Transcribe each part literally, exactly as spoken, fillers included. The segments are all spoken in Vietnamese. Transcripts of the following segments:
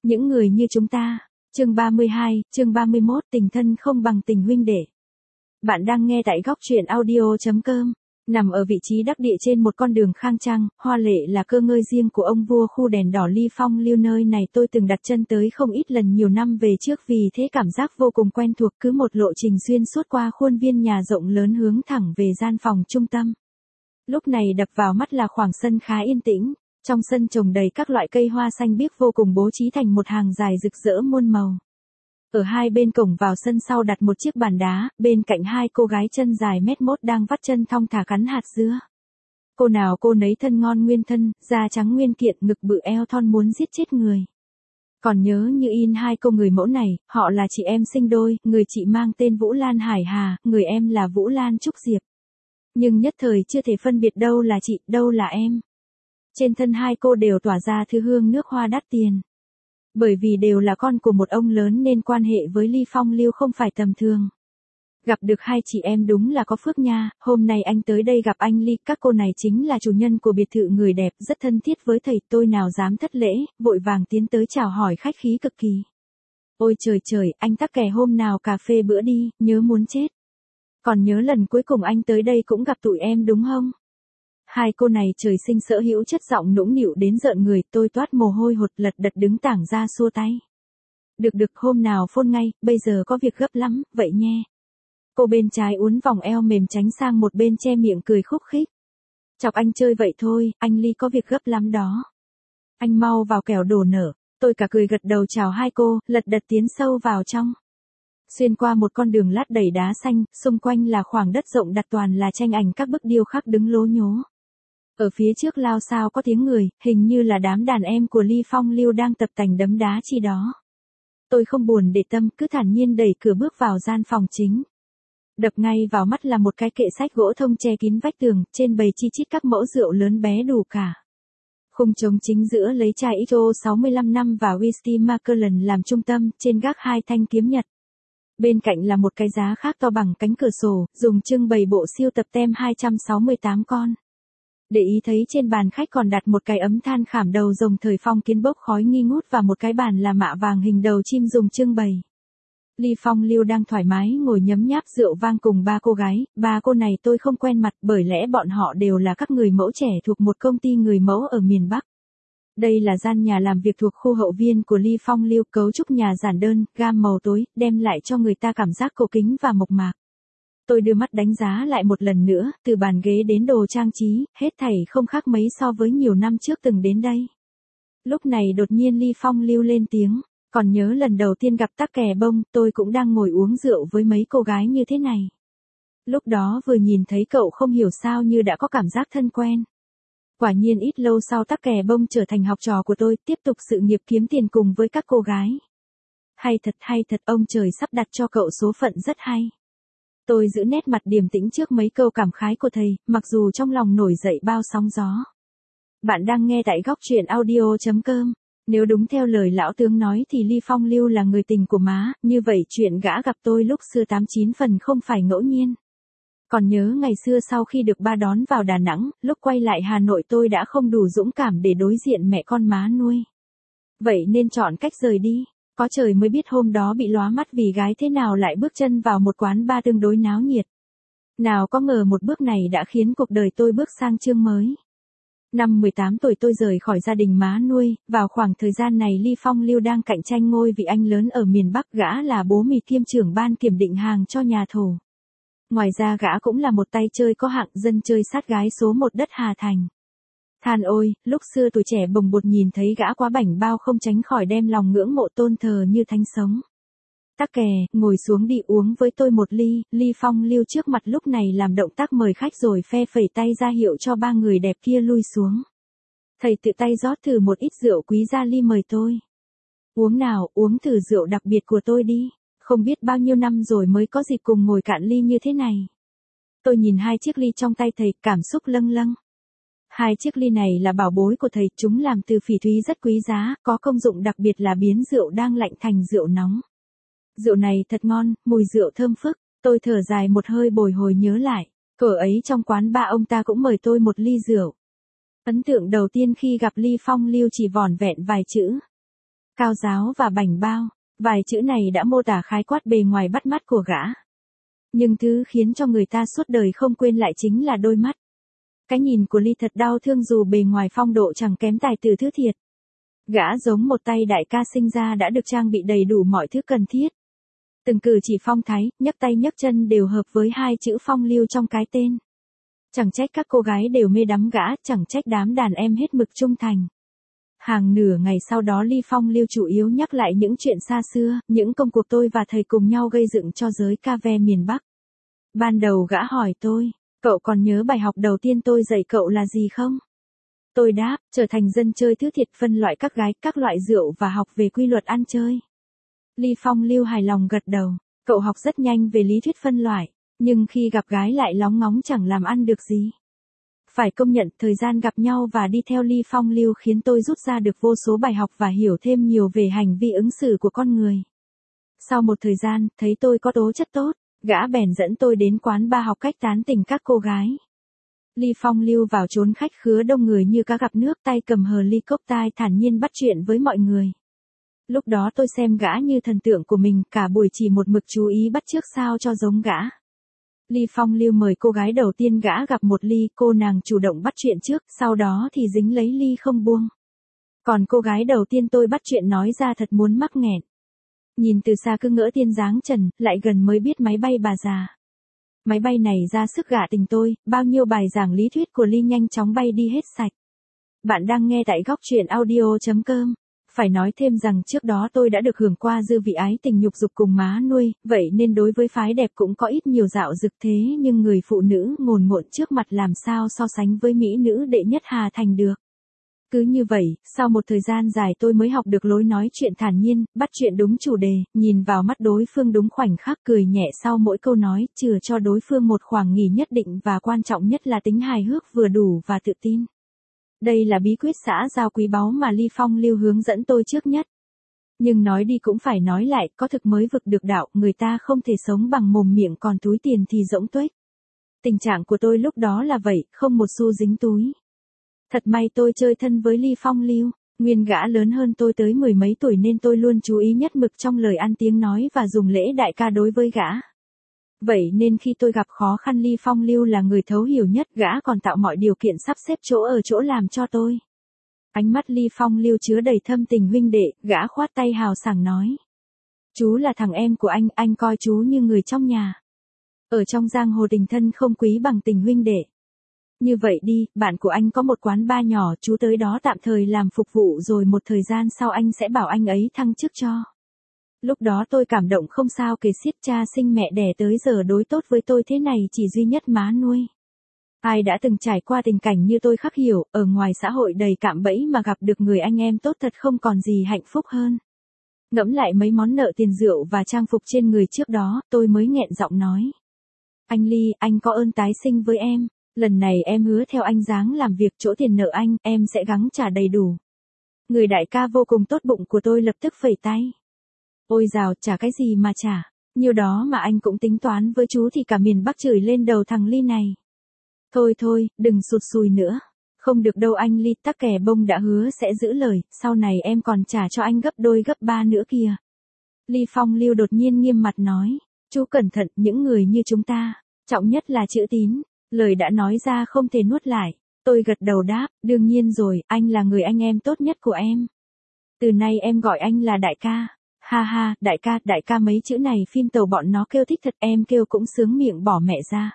Những người như chúng ta. Chương ba mươi hai, chương ba mươi mốt, tình thân không bằng tình huynh đệ. Bạn đang nghe tại góc truyện audio chấm com. Nằm ở vị trí đắc địa trên một con đường khang trang, hoa lệ là cơ ngơi riêng của ông vua khu đèn đỏ Ly Phong Lưu, nơi này tôi từng đặt chân tới không ít lần nhiều năm về trước, vì thế cảm giác vô cùng quen thuộc. Cứ một lộ trình xuyên suốt qua khuôn viên nhà rộng lớn hướng thẳng về gian phòng trung tâm. Lúc này đập vào mắt là khoảng sân khá yên tĩnh. Trong sân trồng đầy các loại cây hoa xanh biếc vô cùng bố trí thành một hàng dài rực rỡ muôn màu. Ở hai bên cổng vào sân sau đặt một chiếc bàn đá, bên cạnh hai cô gái chân dài mét mốt đang vắt chân thong thả cắn hạt dưa. Cô nào cô nấy thân ngon nguyên thân, da trắng nguyên kiện, ngực bự eo thon muốn giết chết người. Còn nhớ như in hai cô người mẫu này, họ là chị em sinh đôi, người chị mang tên Vũ Lan Hải Hà, người em là Vũ Lan Trúc Diệp. Nhưng nhất thời chưa thể phân biệt đâu là chị, đâu là em. Trên thân hai cô đều tỏa ra thứ hương nước hoa đắt tiền. Bởi vì đều là con của một ông lớn nên quan hệ với Ly Phong Lưu không phải tầm thường. Gặp được hai chị em đúng là có phước nha, hôm nay anh tới đây gặp anh Ly, các cô này chính là chủ nhân của biệt thự người đẹp, rất thân thiết với thầy, tôi nào dám thất lễ, vội vàng tiến tới chào hỏi khách khí cực kỳ. Ôi trời trời, anh Tắc Kè hôm nào cà phê bữa đi, nhớ muốn chết. Còn nhớ lần cuối cùng anh tới đây cũng gặp tụi em đúng không? Hai cô này trời sinh sở hữu chất giọng nũng nịu đến rợn người, tôi toát mồ hôi hột lật đật đứng tảng ra xua tay. Được được, hôm nào phone ngay, bây giờ có việc gấp lắm, vậy nhé. Cô bên trái uốn vòng eo mềm tránh sang một bên che miệng cười khúc khích. Chọc anh chơi vậy thôi, anh Ly có việc gấp lắm đó. Anh mau vào kẻo đổ nở, tôi cả cười gật đầu chào hai cô, lật đật tiến sâu vào trong. Xuyên qua một con đường lát đầy đá xanh, xung quanh là khoảng đất rộng đặt toàn là tranh ảnh các bức điêu khắc đứng lố nhố. Ở phía trước lao sao có tiếng người, hình như là đám đàn em của Ly Phong Lưu đang tập tành đấm đá chi đó. Tôi không buồn để tâm, cứ thản nhiên đẩy cửa bước vào gian phòng chính. Đập ngay vào mắt là một cái kệ sách gỗ thông che kín vách tường, trên bày chi chít các mẫu rượu lớn bé đủ cả. Khung trống chính giữa lấy chai ích ô sáu mươi lăm năm và whisky Macallan làm trung tâm, trên gác hai thanh kiếm nhật. Bên cạnh là một cái giá khác to bằng cánh cửa sổ, dùng trưng bày bộ siêu tập tem hai trăm sáu mươi tám con. Để ý thấy trên bàn khách còn đặt một cái ấm than khảm đầu rồng thời phong kiến bốc khói nghi ngút và một cái bàn là mạ vàng hình đầu chim dùng trưng bày. Ly Phong Lưu đang thoải mái ngồi nhấm nháp rượu vang cùng ba cô gái, ba cô này tôi không quen mặt bởi lẽ bọn họ đều là các người mẫu trẻ thuộc một công ty người mẫu ở miền Bắc. Đây là gian nhà làm việc thuộc khu hậu viên của Ly Phong Lưu, cấu trúc nhà giản đơn, gam màu tối, đem lại cho người ta cảm giác cổ kính và mộc mạc. Tôi đưa mắt đánh giá lại một lần nữa, từ bàn ghế đến đồ trang trí, hết thảy không khác mấy so với nhiều năm trước từng đến đây. Lúc này đột nhiên Ly Phong Lưu lên tiếng, còn nhớ lần đầu tiên gặp Tắc Kè Bông, tôi cũng đang ngồi uống rượu với mấy cô gái như thế này. Lúc đó vừa nhìn thấy cậu không hiểu sao như đã có cảm giác thân quen. Quả nhiên ít lâu sau Tắc Kè Bông trở thành học trò của tôi, tiếp tục sự nghiệp kiếm tiền cùng với các cô gái. Hay thật hay thật, ông trời sắp đặt cho cậu số phận rất hay. Tôi giữ nét mặt điềm tĩnh trước mấy câu cảm khái của thầy, mặc dù trong lòng nổi dậy bao sóng gió. Bạn đang nghe tại góc truyện audio chấm com. Nếu đúng theo lời lão tướng nói thì Ly Phong Lưu là người tình của má, như vậy chuyện gã gặp tôi lúc xưa tám chín phần không phải ngẫu nhiên. Còn nhớ ngày xưa sau khi được ba đón vào Đà Nẵng, lúc quay lại Hà Nội tôi đã không đủ dũng cảm để đối diện mẹ con má nuôi. Vậy nên chọn cách rời đi. Có trời mới biết hôm đó bị lóa mắt vì gái thế nào lại bước chân vào một quán bar tương đối náo nhiệt. Nào có ngờ một bước này đã khiến cuộc đời tôi bước sang chương mới. Năm mười tám tuổi tôi rời khỏi gia đình má nuôi, vào khoảng thời gian này Ly Phong Lưu đang cạnh tranh ngôi vị anh lớn ở miền Bắc, gã là bố mì kiêm trưởng ban kiểm định hàng cho nhà thầu. Ngoài ra gã cũng là một tay chơi có hạng, dân chơi sát gái số một đất Hà Thành. Than ôi, lúc xưa tuổi trẻ bồng bột nhìn thấy gã quá bảnh bao không tránh khỏi đem lòng ngưỡng mộ tôn thờ như thánh sống. Tắc Kè, ngồi xuống đi uống với tôi một ly. Ly Phong Lưu trước mặt lúc này làm động tác mời khách rồi phe phẩy tay ra hiệu cho ba người đẹp kia lui xuống. Thầy tự tay rót thử một ít rượu quý ra ly mời tôi. Uống nào, uống thử rượu đặc biệt của tôi đi. Không biết bao nhiêu năm rồi mới có dịp cùng ngồi cạn ly như thế này. Tôi nhìn hai chiếc ly trong tay thầy, cảm xúc lâng lâng. Hai chiếc ly này là bảo bối của thầy, chúng làm từ phỉ thúy rất quý giá, có công dụng đặc biệt là biến rượu đang lạnh thành rượu nóng. Rượu này thật ngon, mùi rượu thơm phức, tôi thở dài một hơi bồi hồi nhớ lại, cỡ ấy trong quán ba ông ta cũng mời tôi một ly rượu. Ấn tượng đầu tiên khi gặp Ly Phong Lưu chỉ vỏn vẹn vài chữ. cao giáo và bảnh bao. Vài chữ này đã mô tả khái quát bề ngoài bắt mắt của gã. Nhưng thứ khiến cho người ta suốt đời không quên lại chính là đôi mắt. Cái nhìn của Ly thật đau thương dù bề ngoài phong độ chẳng kém tài tử thứ thiệt. Gã giống một tay đại ca sinh ra đã được trang bị đầy đủ mọi thứ cần thiết. Từng cử chỉ phong thái, nhấc tay nhấc chân đều hợp với hai chữ phong lưu trong cái tên. Chẳng trách các cô gái đều mê đắm gã, chẳng trách đám đàn em hết mực trung thành. Hàng nửa ngày sau đó Ly Phong Lưu chủ yếu nhắc lại những chuyện xa xưa, những công cuộc tôi và thầy cùng nhau gây dựng cho giới ca ve miền Bắc. Ban đầu gã hỏi tôi, cậu còn nhớ bài học đầu tiên tôi dạy cậu là gì không? Tôi đáp, trở thành dân chơi thứ thiệt, phân loại các gái, các loại rượu và học về quy luật ăn chơi. Ly Phong Lưu hài lòng gật đầu, cậu học rất nhanh về lý thuyết phân loại, nhưng khi gặp gái lại lóng ngóng chẳng làm ăn được gì. Phải công nhận, thời gian gặp nhau và đi theo Ly Phong Lưu khiến tôi rút ra được vô số bài học và hiểu thêm nhiều về hành vi ứng xử của con người. Sau một thời gian, thấy tôi có tố chất tốt, gã bèn dẫn tôi đến quán bar học cách tán tỉnh các cô gái. Ly Phong Lưu vào chốn khách khứa đông người như cá gặp nước, tay cầm hờ ly cốc tai thản nhiên bắt chuyện với mọi người. Lúc đó tôi xem gã như thần tượng của mình, cả buổi chỉ một mực chú ý bắt chước sao cho giống gã. Ly Phong Lưu mời cô gái đầu tiên gã gặp một ly, cô nàng chủ động bắt chuyện trước, sau đó thì dính lấy ly không buông. Còn cô gái đầu tiên tôi bắt chuyện nói ra thật muốn mắc nghẹn. Nhìn từ xa cứ ngỡ tiên dáng trần, lại gần mới biết máy bay bà già. Máy bay này ra sức gả tình tôi, bao nhiêu bài giảng lý thuyết của Ly nhanh chóng bay đi hết sạch. Bạn đang nghe tại góc truyện audio chấm com. Phải nói thêm rằng trước đó tôi đã được hưởng qua dư vị ái tình nhục dục cùng má nuôi, vậy nên đối với phái đẹp cũng có ít nhiều dạo dực, thế nhưng người phụ nữ ngồn ngộn trước mặt làm sao so sánh với mỹ nữ đệ nhất Hà Thành được. Cứ như vậy, sau một thời gian dài tôi mới học được lối nói chuyện thản nhiên, bắt chuyện đúng chủ đề, nhìn vào mắt đối phương đúng khoảnh khắc, cười nhẹ sau mỗi câu nói, chừa cho đối phương một khoảng nghỉ nhất định, và quan trọng nhất là tính hài hước vừa đủ và tự tin. Đây là bí quyết xã giao quý báu mà Ly Phong Lưu hướng dẫn tôi trước nhất. Nhưng nói đi cũng phải nói lại, có thực mới vực được đạo, người ta không thể sống bằng mồm miệng còn túi tiền thì rỗng tuếch. Tình trạng của tôi lúc đó là vậy, không một xu dính túi. Thật may tôi chơi thân với Ly Phong Lưu, nguyên gã lớn hơn tôi tới mười mấy tuổi nên tôi luôn chú ý nhất mực trong lời ăn tiếng nói và dùng lễ đại ca đối với gã. Vậy nên khi tôi gặp khó khăn Ly Phong Lưu là người thấu hiểu nhất, gã còn tạo mọi điều kiện sắp xếp chỗ ở chỗ làm cho tôi. Ánh mắt Ly Phong Lưu chứa đầy thâm tình huynh đệ, gã khoát tay hào sảng nói. Chú là thằng em của anh, anh coi chú như người trong nhà. Ở trong giang hồ tình thân không quý bằng tình huynh đệ. Như vậy đi, bạn của anh có một quán bar nhỏ, chú tới đó tạm thời làm phục vụ rồi một thời gian sau anh sẽ bảo anh ấy thăng chức cho. Lúc đó tôi cảm động không sao kể xiết, cha sinh mẹ đẻ tới giờ đối tốt với tôi thế này chỉ duy nhất má nuôi. Ai đã từng trải qua tình cảnh như tôi khắc hiểu, ở ngoài xã hội đầy cạm bẫy mà gặp được người anh em tốt thật không còn gì hạnh phúc hơn. Ngẫm lại mấy món nợ tiền rượu và trang phục trên người trước đó, tôi mới nghẹn giọng nói. Anh Ly, anh có ơn tái sinh với em. Lần này em hứa theo anh dáng làm việc, chỗ tiền nợ anh, em sẽ gắng trả đầy đủ. Người đại ca vô cùng tốt bụng của tôi lập tức phẩy tay. Ôi dào, trả cái gì mà trả, nhiêu đó mà anh cũng tính toán với chú thì cả miền Bắc chửi lên đầu thằng Ly này. Thôi thôi, đừng sụt sùi nữa. Không được đâu anh Ly, tắc kè bông đã hứa sẽ giữ lời, sau này em còn trả cho anh gấp đôi gấp ba nữa kìa. Ly Phong Lưu đột nhiên nghiêm mặt nói, chú cẩn thận, những người như chúng ta, trọng nhất là chữ tín. Lời đã nói ra không thể nuốt lại. Tôi gật đầu đáp, đương nhiên rồi, anh là người anh em tốt nhất của em. Từ nay em gọi anh là đại ca. Ha ha, đại ca, đại ca mấy chữ này phim tàu bọn nó kêu thích thật, em kêu cũng sướng miệng bỏ mẹ ra.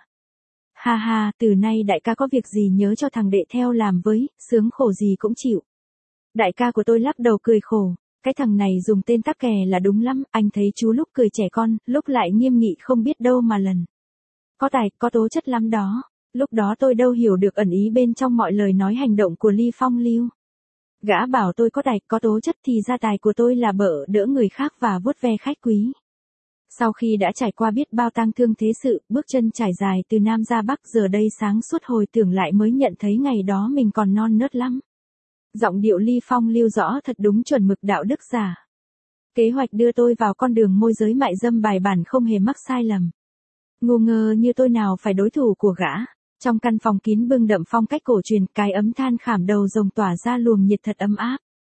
Ha ha, từ nay đại ca có việc gì nhớ cho thằng đệ theo làm với, sướng khổ gì cũng chịu. Đại ca của tôi lắc đầu cười khổ, cái thằng này dùng tên tắc kè là đúng lắm, anh thấy chú lúc cười trẻ con, lúc lại nghiêm nghị không biết đâu mà lần. Có tài, có tố chất lắm đó. Lúc đó tôi đâu hiểu được ẩn ý bên trong mọi lời nói hành động của Ly Phong Lưu. Gã bảo tôi có tài, có tố chất thì gia tài của tôi là bợ đỡ người khác và vuốt ve khách quý. Sau khi đã trải qua biết bao tang thương thế sự, bước chân trải dài từ Nam ra Bắc, giờ đây sáng suốt hồi tưởng lại mới nhận thấy ngày đó mình còn non nớt lắm. Giọng điệu Ly Phong Lưu rõ thật đúng chuẩn mực đạo đức giả. Kế hoạch đưa tôi vào con đường môi giới mại dâm bài bản không hề mắc sai lầm. Ngu ngơ như tôi nào phải đối thủ của gã. Trong căn phòng kín bưng đậm phong cách cổ truyền, cái ấm than khảm đầu rồng tỏa ra luồng nhiệt thật ấm áp.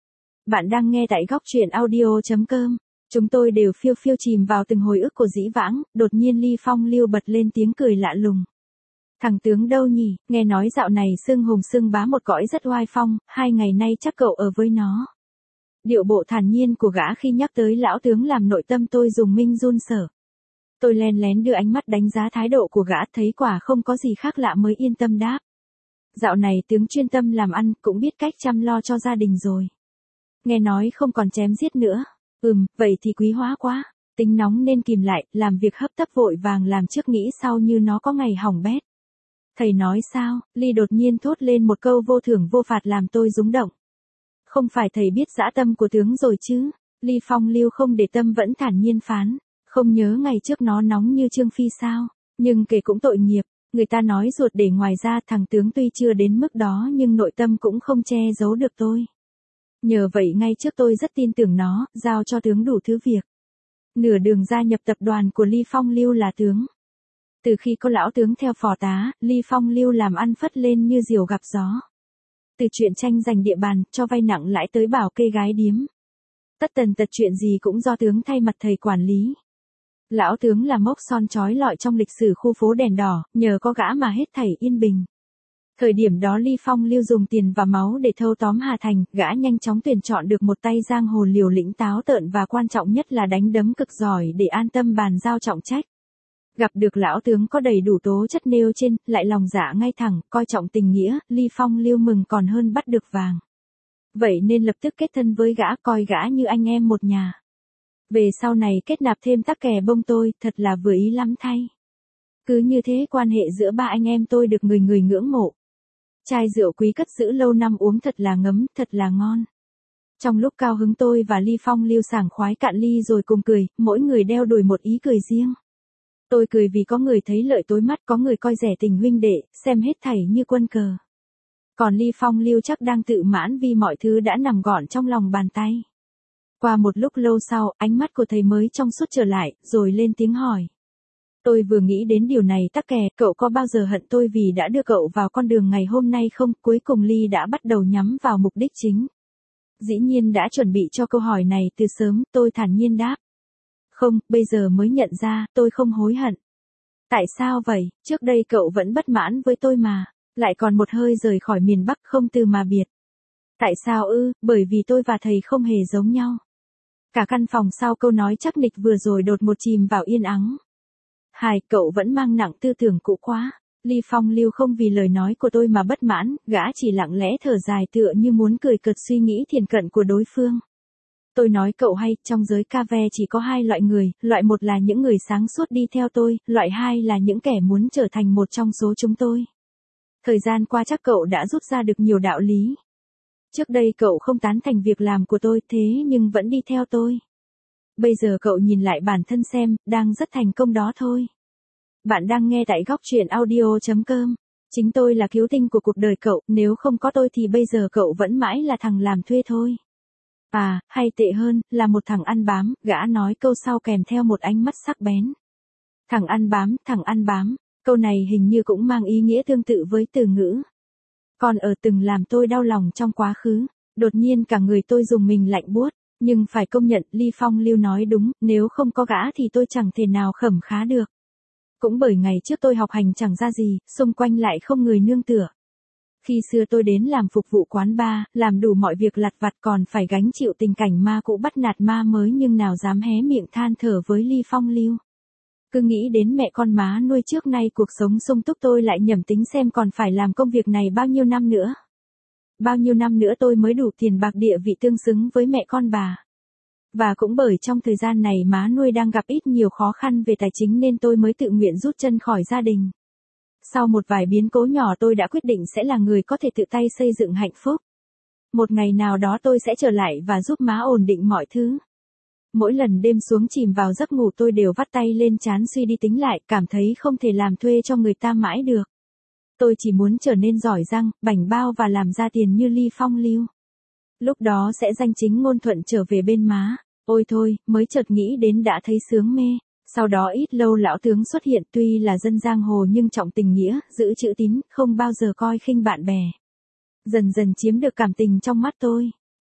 Bạn đang nghe tại góc truyện audio chấm com. Chúng tôi đều phiêu phiêu chìm vào từng hồi ức của dĩ vãng, đột nhiên Ly Phong Lưu bật lên tiếng cười lạ lùng. Thằng tướng đâu nhỉ, nghe nói dạo này xưng hùng xưng bá một cõi rất oai phong, hai ngày nay chắc cậu ở với nó. Điệu bộ thản nhiên của gã khi nhắc tới lão tướng làm nội tâm tôi dùng minh run sở. Tôi len lén đưa ánh mắt đánh giá thái độ của gã, thấy quả không có gì khác lạ mới yên tâm đáp. Dạo này tướng chuyên tâm làm ăn, cũng biết cách chăm lo cho gia đình rồi. Nghe nói không còn chém giết nữa. Ừm, vậy thì quý hóa quá. Tính nóng nên kìm lại, làm việc hấp tấp vội vàng làm trước nghĩ sau như nó có ngày hỏng bét. Thầy nói sao? Ly đột nhiên thốt lên một câu vô thưởng vô phạt làm tôi rúng động. Không phải thầy biết dã tâm của tướng rồi chứ? Ly Phong Lưu không để tâm vẫn thản nhiên phán. Không nhớ ngày trước nó nóng như Trương Phi sao? Nhưng kể cũng tội nghiệp. Người ta nói ruột để ngoài ra thằng tướng tuy chưa đến mức đó nhưng nội tâm cũng không che giấu được tôi. Nhờ vậy ngay trước tôi rất tin tưởng nó, giao cho tướng đủ thứ việc. Nửa đường gia nhập tập đoàn của Ly Phong Lưu là tướng. Từ khi có lão tướng theo phò tá, Ly Phong Lưu làm ăn phất lên như diều gặp gió. Từ chuyện tranh giành địa bàn, cho vay nặng lãi tới bảo kê gái điếm. Tất tần tật chuyện gì cũng do tướng thay mặt thầy quản lý. Lão tướng là mốc son chói lọi trong lịch sử khu phố đèn đỏ, nhờ có gã mà hết thảy yên bình. Thời điểm đó Ly Phong Lưu dùng tiền và máu để thâu tóm Hà Thành, gã nhanh chóng tuyển chọn được một tay giang hồ liều lĩnh táo tợn và quan trọng nhất là đánh đấm cực giỏi để an tâm bàn giao trọng trách. Gặp được lão tướng có đầy đủ tố chất nêu trên, lại lòng dạ ngay thẳng, coi trọng tình nghĩa, Ly Phong Lưu mừng còn hơn bắt được vàng. Vậy nên lập tức kết thân với gã, coi gã như anh em một nhà. Về sau này kết nạp thêm tắc kè bông tôi, thật là vừa ý lắm thay. Cứ như thế quan hệ giữa ba anh em tôi được người người ngưỡng mộ. Chai rượu quý cất giữ lâu năm uống thật là ngấm, thật là ngon. Trong lúc cao hứng tôi và Ly Phong Lưu sảng khoái cạn ly rồi cùng cười, mỗi người đeo đuổi một ý cười riêng. Tôi cười vì có người thấy lợi tối mắt, có người coi rẻ tình huynh đệ, xem hết thảy như quân cờ. Còn Ly Phong Lưu chắc đang tự mãn vì mọi thứ đã nằm gọn trong lòng bàn tay. Qua một lúc lâu sau, ánh mắt của thầy mới trong suốt trở lại, rồi lên tiếng hỏi. Tôi vừa nghĩ đến điều này tắc kè, cậu có bao giờ hận tôi vì đã đưa cậu vào con đường ngày hôm nay không? Cuối cùng Ly đã bắt đầu nhắm vào mục đích chính. Dĩ nhiên đã chuẩn bị cho câu hỏi này từ sớm, tôi thản nhiên đáp. Không, bây giờ mới nhận ra, tôi không hối hận. Tại sao vậy? Trước đây cậu vẫn bất mãn với tôi mà, lại còn một hơi rời khỏi miền Bắc không từ mà biệt. Tại sao ư? Bởi vì tôi và thầy không hề giống nhau. Cả căn phòng sau câu nói chắc nịch vừa rồi đột một chìm vào yên ắng. Hai, cậu vẫn mang nặng tư tưởng cũ quá. Ly Phong Lưu không vì lời nói của tôi mà bất mãn, gã chỉ lặng lẽ thở dài tựa như muốn cười cợt suy nghĩ thiển cận của đối phương. Tôi nói cậu hay, trong giới ca ve chỉ có hai loại người, loại một là những người sáng suốt đi theo tôi, loại hai là những kẻ muốn trở thành một trong số chúng tôi. Thời gian qua chắc cậu đã rút ra được nhiều đạo lý. Trước đây cậu không tán thành việc làm của tôi thế nhưng vẫn đi theo tôi. Bây giờ cậu nhìn lại bản thân xem, đang rất thành công đó thôi. Bạn đang nghe tại góc truyện audio chấm com. Chính tôi là cứu tinh của cuộc đời cậu, nếu không có tôi thì bây giờ cậu vẫn mãi là thằng làm thuê thôi. À, hay tệ hơn, là một thằng ăn bám, gã nói câu sau kèm theo một ánh mắt sắc bén. Thằng ăn bám, thằng ăn bám, câu này hình như cũng mang ý nghĩa tương tự với từ ngữ. Còn ở từng làm tôi đau lòng trong quá khứ, đột nhiên cả người tôi dùng mình lạnh buốt. Nhưng phải công nhận Ly Phong Lưu nói đúng, nếu không có gã thì tôi chẳng thể nào khẩm khá được. Cũng bởi ngày trước tôi học hành chẳng ra gì, xung quanh lại không người nương tựa. Khi xưa tôi đến làm phục vụ quán bar, làm đủ mọi việc lặt vặt còn phải gánh chịu tình cảnh ma cũ bắt nạt ma mới nhưng nào dám hé miệng than thở với Ly Phong Lưu. Cứ nghĩ đến mẹ con má nuôi trước nay cuộc sống sung túc tôi lại nhẩm tính xem còn phải làm công việc này bao nhiêu năm nữa. Bao nhiêu năm nữa tôi mới đủ tiền bạc địa vị tương xứng với mẹ con bà. Và cũng bởi trong thời gian này má nuôi đang gặp ít nhiều khó khăn về tài chính nên tôi mới tự nguyện rút chân khỏi gia đình. Sau một vài biến cố nhỏ tôi đã quyết định sẽ là người có thể tự tay xây dựng hạnh phúc. Một ngày nào đó tôi sẽ trở lại và giúp má ổn định mọi thứ. Mỗi lần đêm xuống chìm vào giấc ngủ tôi đều vắt tay lên trán suy đi tính lại, cảm thấy không thể làm thuê cho người ta mãi được. Tôi chỉ muốn trở nên giỏi giang, bảnh bao và làm ra tiền như Ly Phong Lưu. Lúc đó sẽ danh chính ngôn thuận trở về bên má. Ôi thôi, mới chợt nghĩ đến đã thấy sướng mê. Sau đó ít lâu lão tướng xuất hiện, tuy là dân giang hồ nhưng trọng tình nghĩa, giữ chữ tín, không bao giờ coi khinh bạn bè. Dần dần chiếm được cảm tình trong mắt tôi.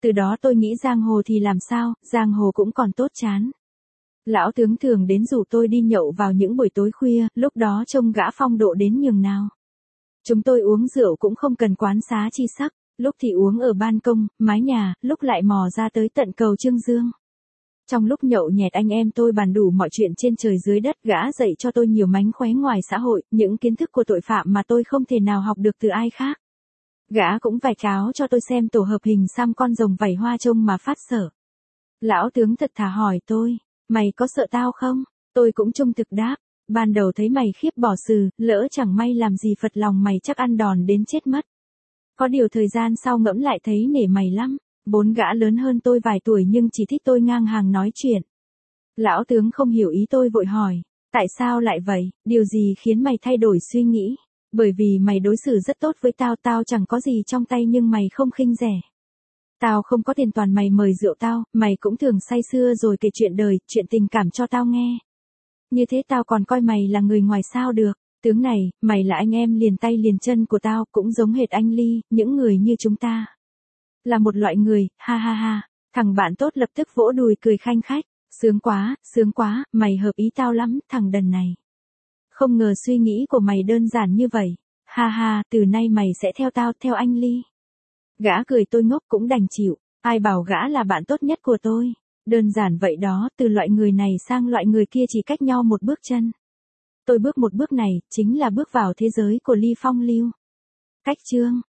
Từ đó tôi nghĩ giang hồ thì làm sao, giang hồ cũng còn tốt chán. Lão tướng thường đến rủ tôi đi nhậu vào những buổi tối khuya, lúc đó trông gã phong độ đến nhường nào. Chúng tôi uống rượu cũng không cần quán xá chi sắc, lúc thì uống ở ban công, mái nhà, lúc lại mò ra tới tận cầu Trương Dương. Trong lúc nhậu nhẹt anh em tôi bàn đủ mọi chuyện trên trời dưới đất, gã dạy cho tôi nhiều mánh khóe ngoài xã hội, những kiến thức của tội phạm mà tôi không thể nào học được từ ai khác. Gã cũng vạch áo cho tôi xem tổ hợp hình xăm con rồng vảy hoa trông mà phát sợ. Lão tướng thật thà hỏi tôi, mày có sợ tao không? Tôi cũng trung thực đáp, ban đầu thấy mày khiếp bỏ sừ, lỡ chẳng may làm gì phật lòng mày chắc ăn đòn đến chết mất. Có điều thời gian sau ngẫm lại thấy nể mày lắm, bốn gã lớn hơn tôi vài tuổi nhưng chỉ thích tôi ngang hàng nói chuyện. Lão tướng không hiểu ý tôi vội hỏi, tại sao lại vậy, điều gì khiến mày thay đổi suy nghĩ? Bởi vì mày đối xử rất tốt với tao, tao chẳng có gì trong tay nhưng mày không khinh rẻ. Tao không có tiền toàn mày mời rượu tao, mày cũng thường say sưa rồi kể chuyện đời, chuyện tình cảm cho tao nghe. Như thế tao còn coi mày là người ngoài sao được, tướng này, mày là anh em liền tay liền chân của tao, cũng giống hệt anh Ly, những người như chúng ta. Là một loại người, ha ha ha, thằng bạn tốt lập tức vỗ đùi cười khanh khách, sướng quá, sướng quá, mày hợp ý tao lắm, thằng đần này. Không ngờ suy nghĩ của mày đơn giản như vậy, ha ha, từ nay mày sẽ theo tao, theo anh Ly. Gã cười tôi ngốc cũng đành chịu, ai bảo gã là bạn tốt nhất của tôi. Đơn giản vậy đó, từ loại người này sang loại người kia chỉ cách nhau một bước chân. Tôi bước một bước này, chính là bước vào thế giới của Ly Phong Lưu. Cách chương